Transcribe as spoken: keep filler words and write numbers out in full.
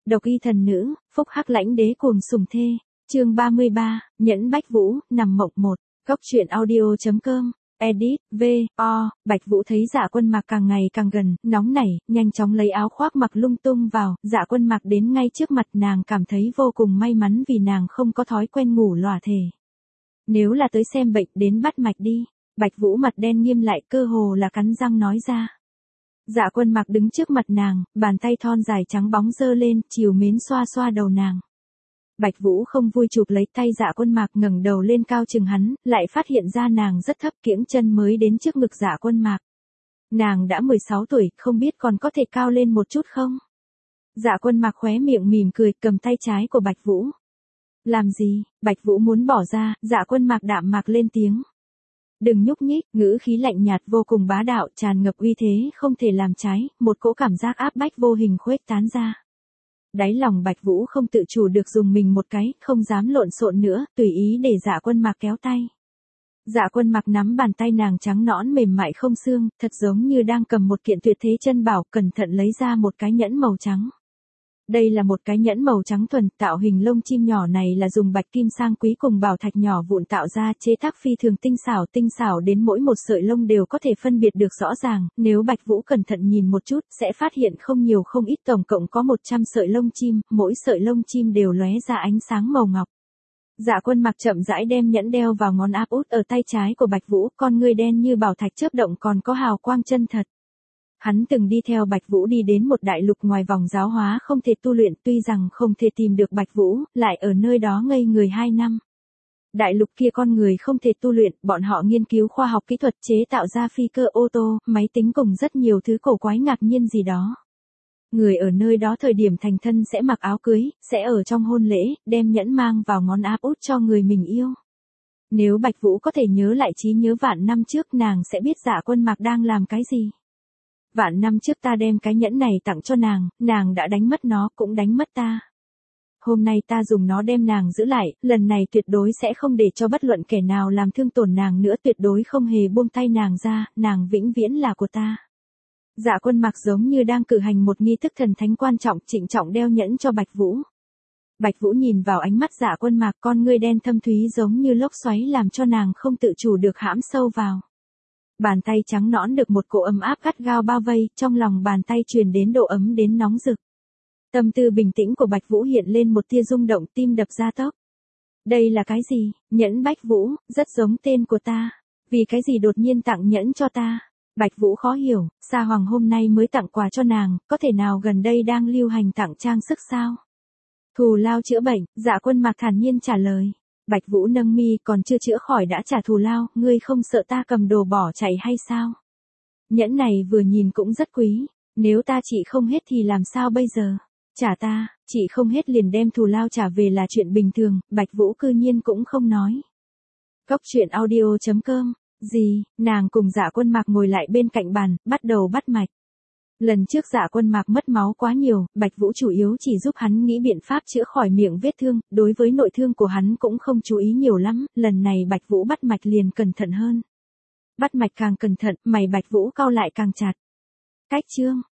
Độc y thần nữ, phúc hắc lãnh đế cuồng sủng thê. Chương ba mươi ba, Nhẫn Bách Vũ, nằm mộng một. Cốc truyện audio.com. Edit, V, O, Bạch Vũ thấy Dạ Quân Mạc càng ngày càng gần, nóng nảy, nhanh chóng lấy áo khoác mặc lung tung vào, Dạ Quân Mạc đến ngay trước mặt nàng cảm thấy vô cùng may mắn vì nàng không có thói quen ngủ lòa thể. Nếu là tới xem bệnh đến bắt mạch đi, Bạch Vũ mặt đen nghiêm lại cơ hồ là cắn răng nói ra. Dạ Quân Mạc đứng trước mặt nàng, bàn tay thon dài trắng bóng giơ lên, chiều mến xoa xoa đầu nàng. Bạch Vũ không vui chụp lấy tay Dạ Quân Mạc ngẩng đầu lên cao chừng hắn, lại phát hiện ra nàng rất thấp kiễng chân mới đến trước ngực Dạ Quân Mạc. Nàng đã mười sáu tuổi, không biết còn có thể cao lên một chút không? Dạ Quân Mạc khóe miệng mỉm cười, cầm tay trái của Bạch Vũ. Làm gì? Bạch Vũ muốn bỏ ra, Dạ Quân Mạc đạm mạc lên tiếng. Đừng nhúc nhích, ngữ khí lạnh nhạt vô cùng bá đạo, tràn ngập uy thế, không thể làm trái, một cỗ cảm giác áp bách vô hình khuếch tán ra. Đáy lòng Bạch Vũ không tự chủ được dùng mình một cái, không dám lộn xộn nữa, tùy ý để Dạ Quân Mạc kéo tay. Dạ Quân Mạc nắm bàn tay nàng trắng nõn mềm mại không xương, thật giống như đang cầm một kiện tuyệt thế chân bảo, cẩn thận lấy ra một cái nhẫn màu trắng. Đây là một cái nhẫn màu trắng thuần, tạo hình lông chim nhỏ này là dùng bạch kim sang quý cùng bảo thạch nhỏ vụn tạo ra, chế tác phi thường tinh xảo, tinh xảo đến mỗi một sợi lông đều có thể phân biệt được rõ ràng, nếu Bạch Vũ cẩn thận nhìn một chút, sẽ phát hiện không nhiều không ít, tổng cộng có một trăm sợi lông chim, mỗi sợi lông chim đều lóe ra ánh sáng màu ngọc. Dạ Quân Mạc chậm rãi đem nhẫn đeo vào ngón áp út ở tay trái của Bạch Vũ, con ngươi đen như bảo thạch chớp động còn có hào quang chân thật. Hắn từng đi theo Bạch Vũ đi đến một đại lục ngoài vòng giáo hóa không thể tu luyện, tuy rằng không thể tìm được Bạch Vũ, lại ở nơi đó ngây người hai năm. Đại lục kia con người không thể tu luyện, bọn họ nghiên cứu khoa học kỹ thuật chế tạo ra phi cơ ô tô, máy tính cùng rất nhiều thứ cổ quái ngạc nhiên gì đó. Người ở nơi đó thời điểm thành thân sẽ mặc áo cưới, sẽ ở trong hôn lễ, đem nhẫn mang vào ngón áp út cho người mình yêu. Nếu Bạch Vũ có thể nhớ lại trí nhớ vạn năm trước nàng sẽ biết Dạ Quân Mạc đang làm cái gì. Vạn năm trước ta đem cái nhẫn này tặng cho nàng, nàng đã đánh mất nó, cũng đánh mất ta. Hôm nay ta dùng nó đem nàng giữ lại, lần này tuyệt đối sẽ không để cho bất luận kẻ nào làm thương tổn nàng nữa, tuyệt đối không hề buông tay nàng ra, nàng vĩnh viễn là của ta. Dạ Quân Mạc giống như đang cử hành một nghi thức thần thánh quan trọng, trịnh trọng đeo nhẫn cho Bạch Vũ. Bạch Vũ nhìn vào ánh mắt Dạ Quân Mạc, con ngươi đen thâm thúy giống như lốc xoáy làm cho nàng không tự chủ được hãm sâu vào. Bàn tay trắng nõn được một cỗ ấm áp gắt gao bao vây, trong lòng bàn tay truyền đến độ ấm đến nóng rực. Tâm tư bình tĩnh của Bạch Vũ hiện lên một tia rung động, tim đập ra tốc. Đây là cái gì? Nhẫn Bách Vũ, rất giống tên của ta. Vì cái gì đột nhiên tặng nhẫn cho ta? Bạch Vũ khó hiểu, Sa Hoàng hôm nay mới tặng quà cho nàng, có thể nào gần đây đang lưu hành tặng trang sức sao? Thù lao chữa bệnh, Dạ Quân Mạc thản nhiên trả lời. Bạch Vũ nâng mi, còn chưa chữa khỏi đã trả thù lao, ngươi không sợ ta cầm đồ bỏ chạy hay sao? Nhẫn này vừa nhìn cũng rất quý, nếu ta chỉ không hết thì làm sao bây giờ? Trả ta, chỉ không hết liền đem thù lao trả về là chuyện bình thường, Bạch Vũ cư nhiên cũng không nói. Cốc truyện audio.com, gì, nàng cùng Dạ Quân Mạc ngồi lại bên cạnh bàn, bắt đầu bắt mạch. Lần trước Dạ Quân Mạc mất máu quá nhiều, Bạch Vũ chủ yếu chỉ giúp hắn nghĩ biện pháp chữa khỏi miệng vết thương, đối với nội thương của hắn cũng không chú ý nhiều lắm, lần này Bạch Vũ bắt mạch liền cẩn thận hơn. Bắt mạch càng cẩn thận, mày Bạch Vũ cau lại càng chặt. Cách chương,